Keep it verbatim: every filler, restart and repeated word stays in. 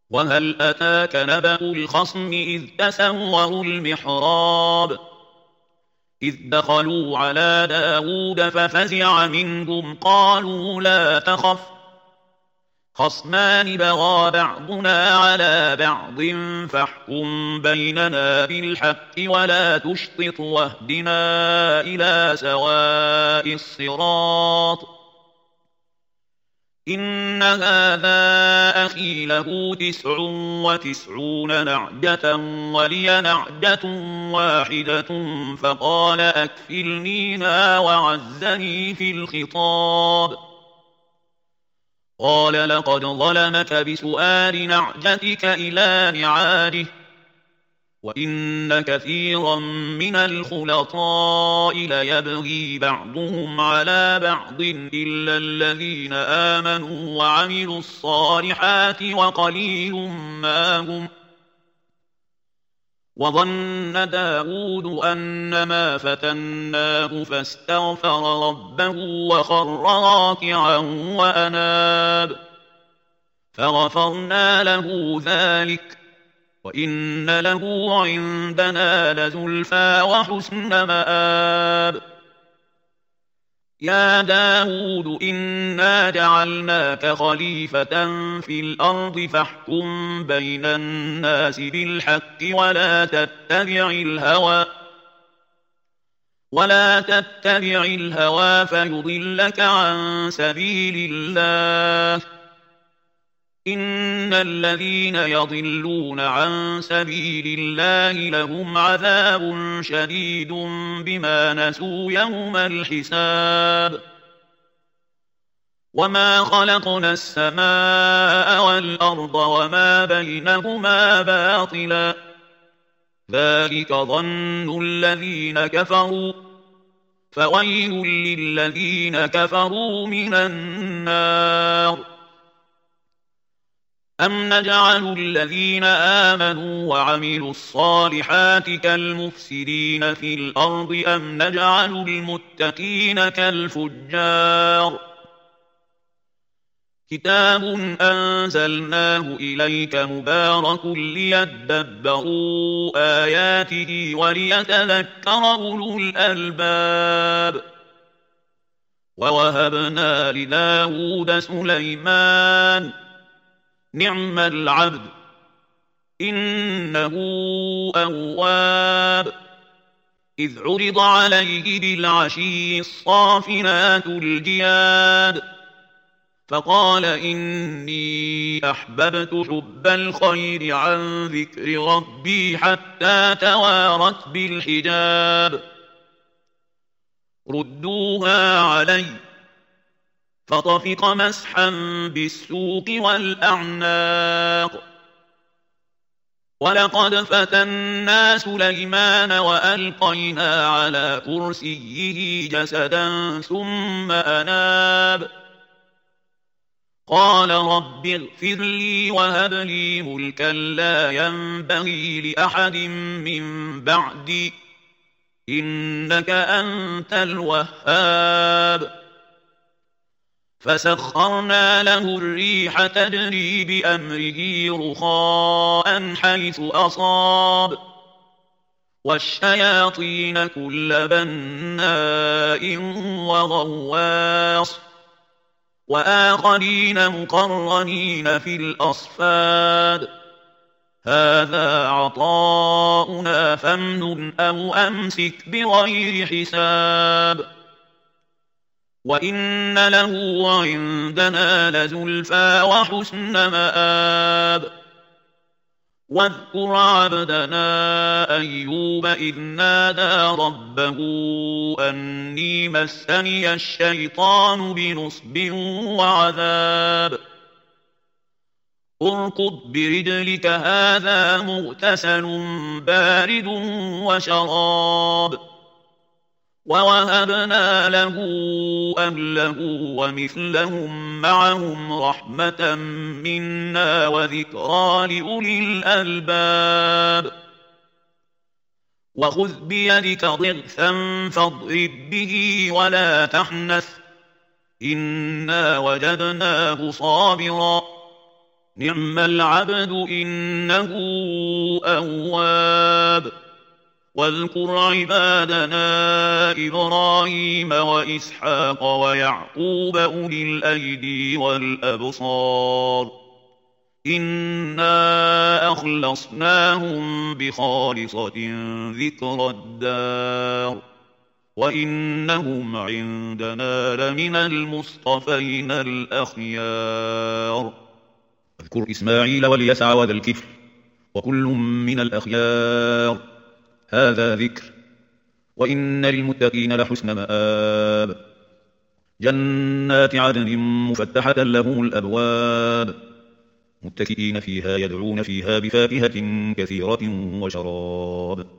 وهل أتاك نبأ الخصم إذ تسوروا المحراب إذ دخلوا على داود ففزع منهم قالوا لا تخف خصمان بغى بعضنا على بعض فاحكم بيننا بالحق ولا تشطط واهدنا إلى سواء الصراط إن هذا أخي له تسع وتسعون نعجة ولي نعجة واحدة فقال أكفلنيها وعزني في الخطاب قال لقد ظلمك بسؤال نعجتك إلى نعاجه وإن كثيرا من الخلطاء ليبغي بعضهم على بعض إلا الذين آمنوا وعملوا الصالحات وقليل ما هم وظن داود أنما فتناه فاستغفر ربه وخر راكعا وأناب فغفرنا له ذلك وإن له عندنا لزلفى وحسن مآب يا داود إنا جعلناك خليفة في الأرض فاحكم بين الناس بالحق ولا تتبع الهوى ولا تتبع الهوى فيضلك عن سبيل الله إن الذين يضلون عن سبيل الله لهم عذاب شديد بما نسوا يوم الحساب وما خلقنا السماء والأرض وما بينهما باطلا ذلك ظن الذين كفروا فويل للذين كفروا من النار أم نجعل الذين آمنوا وعملوا الصالحات كالمفسدين في الأرض أم نجعل المتقين كالفجار كتاب أنزلناه إليك مبارك ليدبروا آياته وليتذكر أولو الألباب ووهبنا لداود سليمان نعم العبد إنه أواب إذ عرض عليه بالعشي الصافنات الجياد فقال إني أحببت حب الخير عن ذكر ربي حتى توارت بالحجاب ردوها علي فطفق مسحا بالسوق والأعناق ولقد فتنا سليمان وألقينا على كرسيه جسدا ثم أناب قال رب اغفر لي وهب لي ملكا لا ينبغي لأحد من بعدي إنك أنت الوهاب فسخرنا له الريح تجري بأمره رخاء حيث أصاب والشياطين كل بناء وغواص وآخرين مقرنين في الأصفاد هذا عطاؤنا فامنن أو أمسك بغير حساب وإن له عندنا لزلفى وحسن مآب واذكر عبدنا أيوب إذ نادى ربه أني مسني الشيطان بنصب وعذاب اركض برجلك هذا مغتسل بارد وشراب ووهبنا له أهله ومثلهم معهم رحمة منا وذكرى لأولي الألباب وخذ بيدك ضغثا فاضرب به ولا تحنث إنا وجدناه صابرا نعم العبد إنه أواب. واذكر عبادنا إبراهيم وإسحاق ويعقوب أولي الأيدي والأبصار إنا أخلصناهم بخالصة ذكر الدار وإنهم عندنا لمن المصطفين الأخيار. اذكر إسماعيل واليسع وذا الكفل وكل من الأخيار، هذا ذكر وإن للمتقين لحسن مآب. جنات عدن مفتحة لهم الأبواب متكئين فيها يدعون فيها بفاكهة كثيرة وشراب.